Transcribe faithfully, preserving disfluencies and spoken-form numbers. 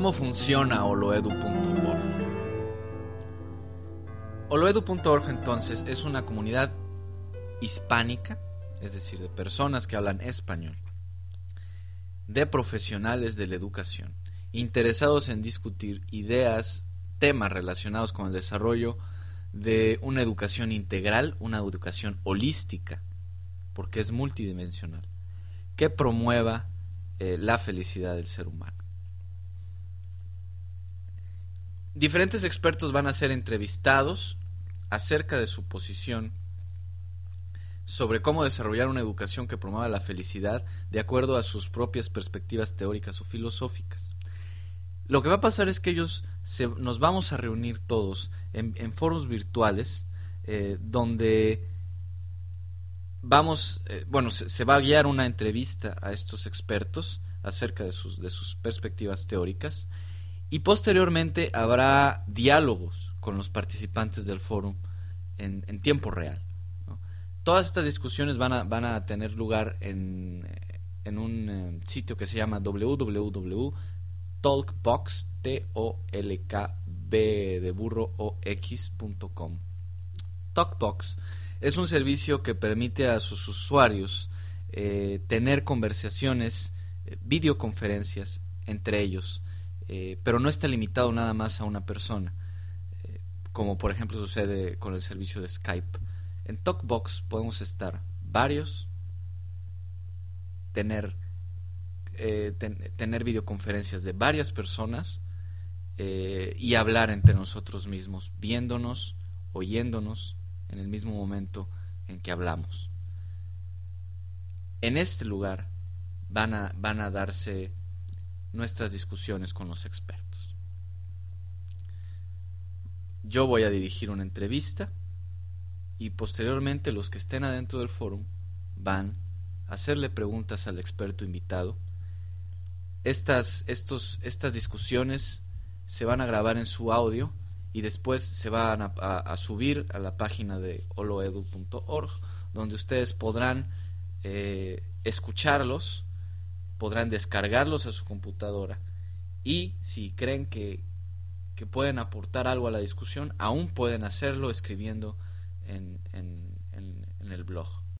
¿Cómo funciona oloedu punto org? oloedu punto org entonces es una comunidad hispánica, es decir, de personas que hablan español, de profesionales de la educación, interesados en discutir ideas, temas relacionados con el desarrollo de una educación integral, una educación holística, porque es multidimensional, que promueva eh, la felicidad del ser humano. Diferentes expertos van a ser entrevistados acerca de su posición sobre cómo desarrollar una educación que promueva la felicidad de acuerdo a sus propias perspectivas teóricas o filosóficas. Lo que va a pasar es que ellos se, nos vamos a reunir todos en, en foros virtuales eh, donde vamos, eh, bueno, se, se va a guiar una entrevista a estos expertos acerca de sus, de sus perspectivas teóricas, y posteriormente habrá diálogos con los participantes del foro en, en tiempo real, ¿no? Todas estas discusiones van a, van a tener lugar en, en un eh, sitio que se llama w w w punto talkbox de burro o x punto com. Talkbox es un servicio que permite a sus usuarios eh, tener conversaciones, eh, videoconferencias entre ellos, eh, pero no está limitado nada más a una persona, eh, como por ejemplo sucede con el servicio de Skype. En Talkbox podemos estar varios, tener eh, ten, tener videoconferencias de varias personas eh, y hablar entre nosotros mismos, viéndonos, oyéndonos en el mismo momento en que hablamos. En este lugar van a, van a darse nuestras discusiones con los expertos. Yo voy a dirigir una entrevista y posteriormente los que estén adentro del foro van a hacerle preguntas al experto invitado. Estas, estos, estas discusiones se van a grabar en su audio y después se van a, a, a subir a la página de oloedu punto org, donde ustedes podrán eh, escucharlos, podrán descargarlos a su computadora, y si creen que, que pueden aportar algo a la discusión, aún pueden hacerlo escribiendo en, en, en, en el blog.